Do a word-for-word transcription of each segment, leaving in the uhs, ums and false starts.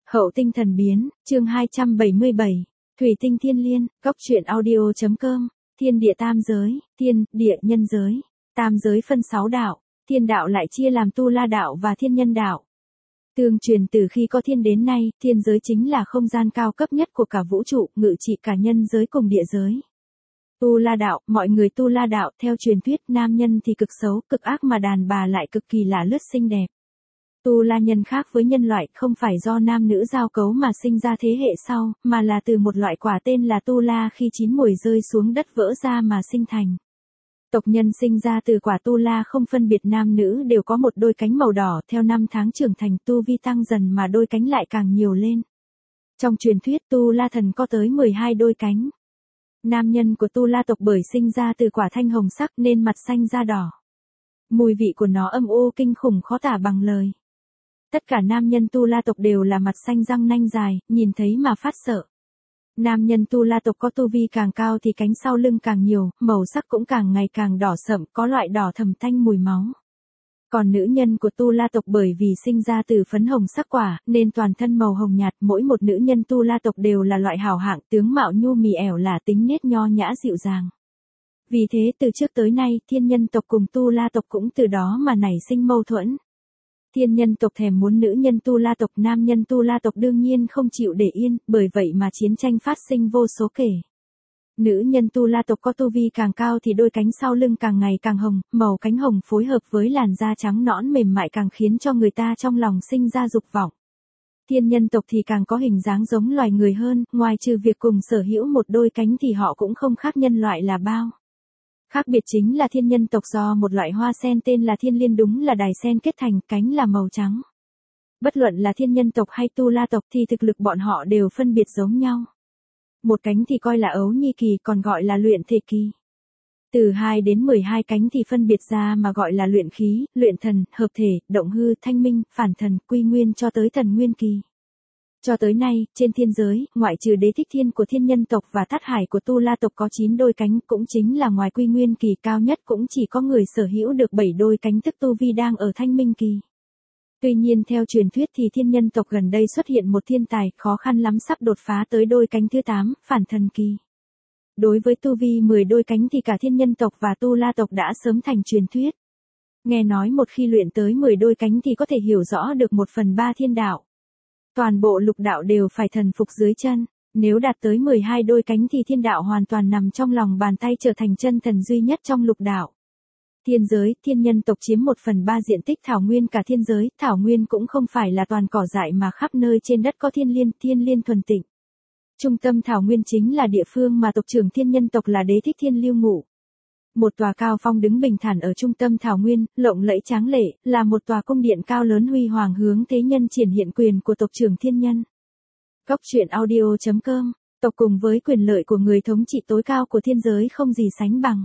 Hậu tinh thần biến, chương hai trăm bảy mươi bảy. Thủy tinh thiên liên, góc truyện audio.com. Thiên địa tam giới, thiên, địa, nhân giới. Tam giới phân sáu đạo, thiên đạo lại chia làm tu la đạo và thiên nhân đạo. Tương truyền từ khi có thiên đến nay, thiên giới chính là không gian cao cấp nhất của cả vũ trụ, ngự trị cả nhân giới cùng địa giới. Tu la đạo, mọi người tu la đạo, theo truyền thuyết nam nhân thì cực xấu, cực ác mà đàn bà lại cực kỳ lả lướt xinh đẹp. Tu la nhân khác với nhân loại, không phải do nam nữ giao cấu mà sinh ra thế hệ sau, mà là từ một loại quả tên là tu la khi chín mùi rơi xuống đất vỡ ra mà sinh thành. Tộc nhân sinh ra từ quả tu la không phân biệt nam nữ đều có một đôi cánh màu đỏ, theo năm tháng trưởng thành tu vi tăng dần mà đôi cánh lại càng nhiều lên. Trong truyền thuyết tu la thần có tới mười hai đôi cánh. Nam nhân của tu la tộc bởi sinh ra từ quả thanh hồng sắc nên mặt xanh da đỏ. Mùi vị của nó âm u kinh khủng khó tả bằng lời. Tất cả nam nhân tu la tộc đều là mặt xanh răng nanh dài, nhìn thấy mà phát sợ. Nam nhân tu la tộc có tu vi càng cao thì cánh sau lưng càng nhiều, màu sắc cũng càng ngày càng đỏ sậm, có loại đỏ thầm tanh mùi máu. Còn nữ nhân của tu la tộc bởi vì sinh ra từ phấn hồng sắc quả, nên toàn thân màu hồng nhạt, mỗi một nữ nhân tu la tộc đều là loại hảo hạng, tướng mạo nhu mì ẻo lả, tính nết nho nhã dịu dàng. Vì thế từ trước tới nay, thiên nhân tộc cùng tu la tộc cũng từ đó mà nảy sinh mâu thuẫn. Thiên nhân tộc thèm muốn nữ nhân tu la tộc, nam nhân tu la tộc đương nhiên không chịu để yên, bởi vậy mà chiến tranh phát sinh vô số kể. Nữ nhân tu la tộc có tu vi càng cao thì đôi cánh sau lưng càng ngày càng hồng, màu cánh hồng phối hợp với làn da trắng nõn mềm mại càng khiến cho người ta trong lòng sinh ra dục vọng. Thiên nhân tộc thì càng có hình dáng giống loài người hơn, ngoài trừ việc cùng sở hữu một đôi cánh thì họ cũng không khác nhân loại là bao. Khác biệt chính là thiên nhân tộc do một loại hoa sen tên là thiên liên đúng là đài sen kết thành, cánh là màu trắng. Bất luận là thiên nhân tộc hay tu la tộc thì thực lực bọn họ đều phân biệt giống nhau. Một cánh thì coi là ấu nhi kỳ, còn gọi là luyện thể kỳ. Từ hai đến mười hai cánh thì phân biệt ra mà gọi là luyện khí, luyện thần, hợp thể, động hư, thanh minh, phản thần, quy nguyên cho tới thần nguyên kỳ. Cho tới nay, trên thiên giới, ngoại trừ đế thích thiên của thiên nhân tộc và thất hải của tu la tộc có chín đôi cánh, cũng chính là ngoài quy nguyên kỳ cao nhất cũng chỉ có người sở hữu được bảy đôi cánh tức tu vi đang ở thanh minh kỳ. Tuy nhiên theo truyền thuyết thì thiên nhân tộc gần đây xuất hiện một thiên tài khó khăn lắm sắp đột phá tới đôi cánh thứ tám, phản thần kỳ. Đối với tu vi mười đôi cánh thì cả thiên nhân tộc và tu la tộc đã sớm thành truyền thuyết. Nghe nói một khi luyện tới mười đôi cánh thì có thể hiểu rõ được một phần ba thiên đạo. Toàn bộ lục đạo đều phải thần phục dưới chân, nếu đạt tới mười hai đôi cánh thì thiên đạo hoàn toàn nằm trong lòng bàn tay, trở thành chân thần duy nhất trong lục đạo. Thiên giới, thiên nhân tộc chiếm một phần ba diện tích thảo nguyên cả thiên giới, thảo nguyên cũng không phải là toàn cỏ dại mà khắp nơi trên đất có thiên liên, thiên liên thuần tịnh. Trung tâm thảo nguyên chính là địa phương mà tộc trưởng thiên nhân tộc là đế thích thiên lưu ngụ. Một tòa cao phong đứng bình thản ở trung tâm thảo nguyên, lộng lẫy tráng lệ, là một tòa cung điện cao lớn huy hoàng hướng thế nhân triển hiện quyền của tộc trưởng thiên nhân. Góc truyện audio.com, tộc cùng với quyền lợi của người thống trị tối cao của thiên giới không gì sánh bằng.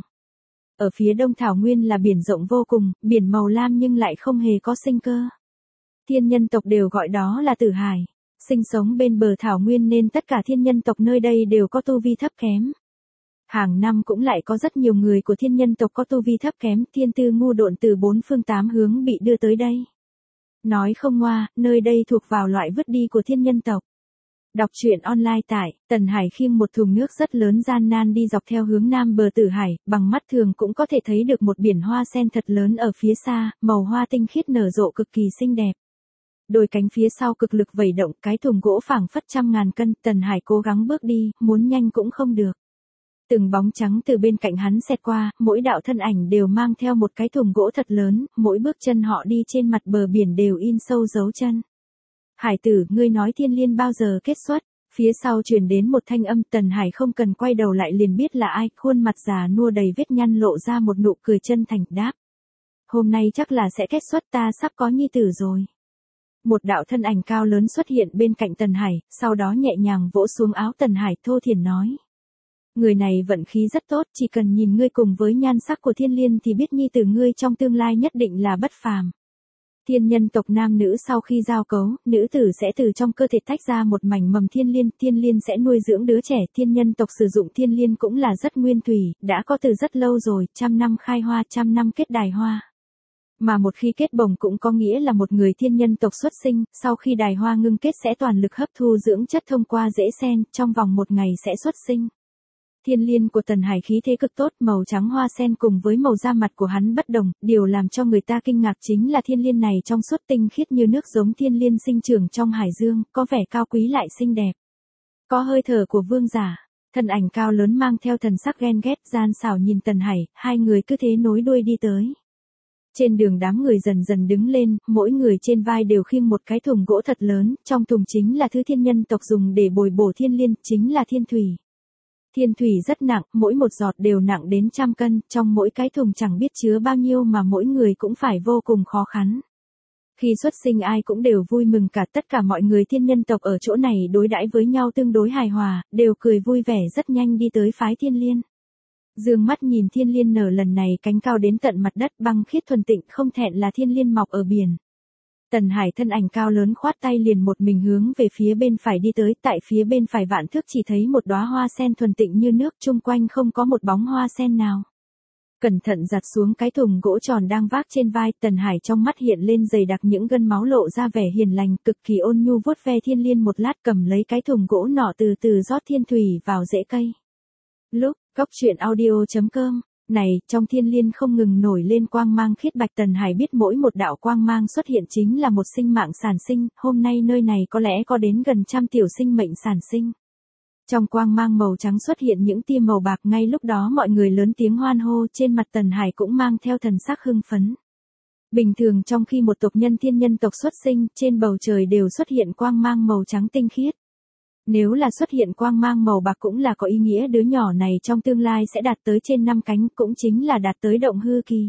Ở phía đông thảo nguyên là biển rộng vô cùng, biển màu lam nhưng lại không hề có sinh cơ. Thiên nhân tộc đều gọi đó là Tử Hải. Sinh sống bên bờ thảo nguyên nên tất cả thiên nhân tộc nơi đây đều có tu vi thấp kém. Hàng năm cũng lại có rất nhiều người của thiên nhân tộc có tu vi thấp kém, thiên tư ngu độn từ bốn phương tám hướng bị đưa tới đây. Nói không ngoa, nơi đây thuộc vào loại vứt đi của thiên nhân tộc. Đọc truyện online tại Tần Hải khiêng một thùng nước rất lớn gian nan đi dọc theo hướng nam bờ Tử Hải, bằng mắt thường cũng có thể thấy được một biển hoa sen thật lớn ở phía xa, màu hoa tinh khiết nở rộ cực kỳ xinh đẹp. Đôi cánh phía sau cực lực vẩy động, cái thùng gỗ phảng phất trăm ngàn cân, Tần Hải cố gắng bước đi, muốn nhanh cũng không được. Từng bóng trắng từ bên cạnh hắn xẹt qua, mỗi đạo thân ảnh đều mang theo một cái thùng gỗ thật lớn, mỗi bước chân họ đi trên mặt bờ biển đều in sâu dấu chân. Hải tử, ngươi nói thiên liên bao giờ kết xuất? Phía sau truyền đến một thanh âm, Tần Hải không cần quay đầu lại liền biết là ai, khuôn mặt già nua đầy vết nhăn lộ ra một nụ cười chân thành, đáp. Hôm nay chắc là sẽ kết xuất, ta sắp có nhi tử rồi. Một đạo thân ảnh cao lớn xuất hiện bên cạnh Tần Hải, sau đó nhẹ nhàng vỗ xuống áo Tần Hải, thô thiển nói. Người này vận khí rất tốt, chỉ cần nhìn ngươi cùng với nhan sắc của thiên liên thì biết nhi tử ngươi trong tương lai nhất định là bất phàm. Thiên nhân tộc nam nữ sau khi giao cấu, nữ tử sẽ từ trong cơ thể tách ra một mảnh mầm thiên liên, thiên liên sẽ nuôi dưỡng đứa trẻ. Thiên nhân tộc sử dụng thiên liên cũng là rất nguyên thủy, đã có từ rất lâu rồi, trăm năm khai hoa, trăm năm kết đài hoa. Mà một khi kết bồng cũng có nghĩa là một người thiên nhân tộc xuất sinh, sau khi đài hoa ngưng kết sẽ toàn lực hấp thu dưỡng chất thông qua rễ sen, trong vòng một ngày sẽ xuất sinh. Thiên liên của Tần Hải khí thế cực tốt, màu trắng hoa sen cùng với màu da mặt của hắn bất đồng, điều làm cho người ta kinh ngạc chính là thiên liên này trong suốt tinh khiết như nước giống thiên liên sinh trưởng trong hải dương, có vẻ cao quý lại xinh đẹp. Có hơi thở của vương giả, thân ảnh cao lớn mang theo thần sắc ghen ghét gian xảo nhìn Tần Hải, hai người cứ thế nối đuôi đi tới. Trên đường đám người dần dần đứng lên, mỗi người trên vai đều khiêng một cái thùng gỗ thật lớn, trong thùng chính là thứ thiên nhân tộc dùng để bồi bổ thiên liên, chính là thiên thủy. Thiên thủy rất nặng, mỗi một giọt đều nặng đến trăm cân, trong mỗi cái thùng chẳng biết chứa bao nhiêu mà mỗi người cũng phải vô cùng khó khăn. Khi xuất sinh ai cũng đều vui mừng cả, tất cả mọi người thiên nhân tộc ở chỗ này đối đãi với nhau tương đối hài hòa, đều cười vui vẻ rất nhanh đi tới phái thiên liên. Dương mắt nhìn thiên liên nở lần này cánh cao đến tận mặt đất băng khiết thuần tịnh không thẹn là thiên liên mọc ở biển. Tần Hải thân ảnh cao lớn khoát tay liền một mình hướng về phía bên phải đi tới, tại phía bên phải vạn thước chỉ thấy một đóa hoa sen thuần tịnh như nước, chung quanh không có một bóng hoa sen nào. Cẩn thận giặt xuống cái thùng gỗ tròn đang vác trên vai, Tần Hải trong mắt hiện lên dày đặc những gân máu lộ ra vẻ hiền lành, cực kỳ ôn nhu vuốt ve thiên liên một lát cầm lấy cái thùng gỗ nọ từ từ rót thiên thủy vào rễ cây. Lúc, góc truyện audio chấm com, này, trong thiên liên không ngừng nổi lên quang mang khiết bạch. Tần Hải biết mỗi một đạo quang mang xuất hiện chính là một sinh mạng sản sinh, hôm nay nơi này có lẽ có đến gần trăm tiểu sinh mệnh sản sinh. Trong quang mang màu trắng xuất hiện những tia màu bạc, ngay lúc đó mọi người lớn tiếng hoan hô, trên mặt Tần Hải cũng mang theo thần sắc hưng phấn. Bình thường trong khi một tộc nhân thiên nhân tộc xuất sinh, trên bầu trời đều xuất hiện quang mang màu trắng tinh khiết. Nếu là xuất hiện quang mang màu bạc cũng là có ý nghĩa đứa nhỏ này trong tương lai sẽ đạt tới trên năm cánh, cũng chính là đạt tới động hư kỳ.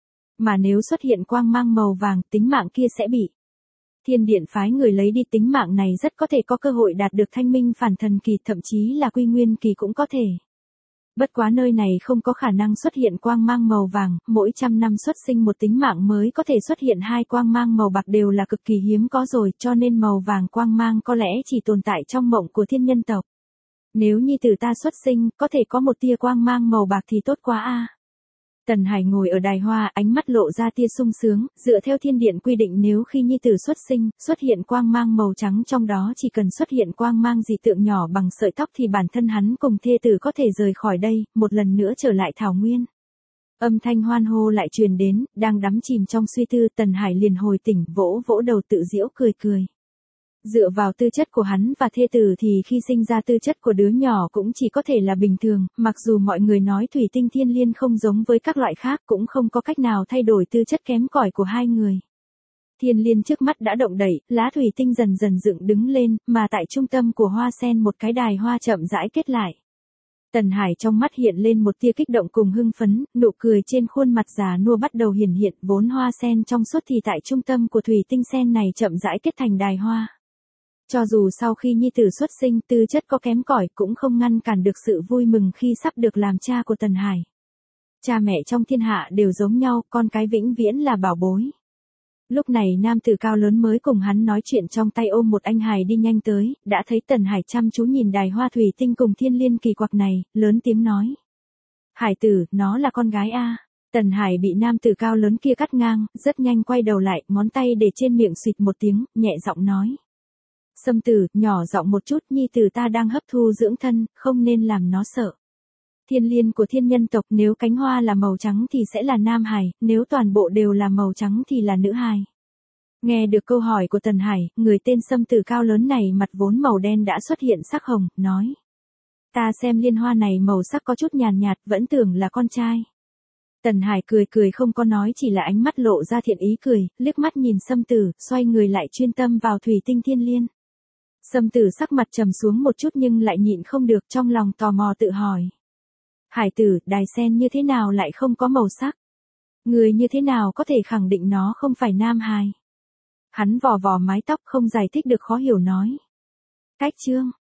Mà nếu xuất hiện quang mang màu vàng, tính mạng kia sẽ bị Thiên Điện phái người lấy đi, tính mạng này rất có thể có cơ hội đạt được thanh minh phản thần kỳ, thậm chí là quy nguyên kỳ cũng có thể. Bất quá nơi này không có khả năng xuất hiện quang mang màu vàng, mỗi trăm năm xuất sinh một tính mạng mới có thể xuất hiện hai quang mang màu bạc đều là cực kỳ hiếm có rồi, cho nên màu vàng quang mang có lẽ chỉ tồn tại trong mộng của thiên nhân tộc. Nếu nhi tử ta xuất sinh, có thể có một tia quang mang màu bạc thì tốt quá a. Tần Hải ngồi ở đài hoa, ánh mắt lộ ra tia sung sướng, dựa theo thiên điện quy định nếu khi nhi tử xuất sinh, xuất hiện quang mang màu trắng trong đó chỉ cần xuất hiện quang mang dị tượng nhỏ bằng sợi tóc thì bản thân hắn cùng thê tử có thể rời khỏi đây, một lần nữa trở lại thảo nguyên. Âm thanh hoan hô lại truyền đến, đang đắm chìm trong suy tư, Tần Hải liền hồi tỉnh, vỗ vỗ đầu tự giễu cười cười. Dựa vào tư chất của hắn và thê tử thì khi sinh ra tư chất của đứa nhỏ cũng chỉ có thể là bình thường, mặc dù mọi người nói thủy tinh thiên liên không giống với các loại khác cũng không có cách nào thay đổi tư chất kém cỏi của hai người. Thiên liên trước mắt đã động đẩy, lá thủy tinh dần dần dựng đứng lên, mà tại trung tâm của hoa sen một cái đài hoa chậm rãi kết lại. Tần Hải trong mắt hiện lên một tia kích động cùng hưng phấn, nụ cười trên khuôn mặt già nua bắt đầu hiển hiện, vốn hoa sen trong suốt thì tại trung tâm của thủy tinh sen này chậm rãi kết thành đài hoa. Cho dù sau khi nhi tử xuất sinh tư chất có kém cỏi cũng không ngăn cản được sự vui mừng khi sắp được làm cha của Tần Hải. Cha mẹ trong thiên hạ đều giống nhau, con cái vĩnh viễn là bảo bối. Lúc này nam tử cao lớn mới cùng hắn nói chuyện trong tay ôm một anh hài đi nhanh tới, đã thấy Tần Hải chăm chú nhìn đài hoa thủy tinh cùng thiên liên kỳ quặc này, lớn tiếng nói. Hải tử, nó là con gái a. Tần Hải bị nam tử cao lớn kia cắt ngang, rất nhanh quay đầu lại, ngón tay để trên miệng xịt một tiếng, nhẹ giọng nói. Sâm tử, nhỏ giọng một chút, nhi tử ta đang hấp thu dưỡng thân, không nên làm nó sợ. Thiên liên của thiên nhân tộc nếu cánh hoa là màu trắng thì sẽ là nam hài, nếu toàn bộ đều là màu trắng thì là nữ hài. Nghe được câu hỏi của Tần Hải, người tên Sâm tử cao lớn này mặt vốn màu đen đã xuất hiện sắc hồng, nói. Ta xem liên hoa này màu sắc có chút nhàn nhạt, vẫn tưởng là con trai. Tần Hải cười cười không có nói, chỉ là ánh mắt lộ ra thiện ý cười, liếc mắt nhìn Sâm tử, xoay người lại chuyên tâm vào thủy tinh thiên liên. Sâm tử sắc mặt trầm xuống một chút nhưng lại nhịn không được, trong lòng tò mò tự hỏi. Hải tử, đài sen như thế nào lại không có màu sắc? Người như thế nào có thể khẳng định nó không phải nam hài? Hắn vò vò mái tóc không giải thích được khó hiểu nói. Cách chương,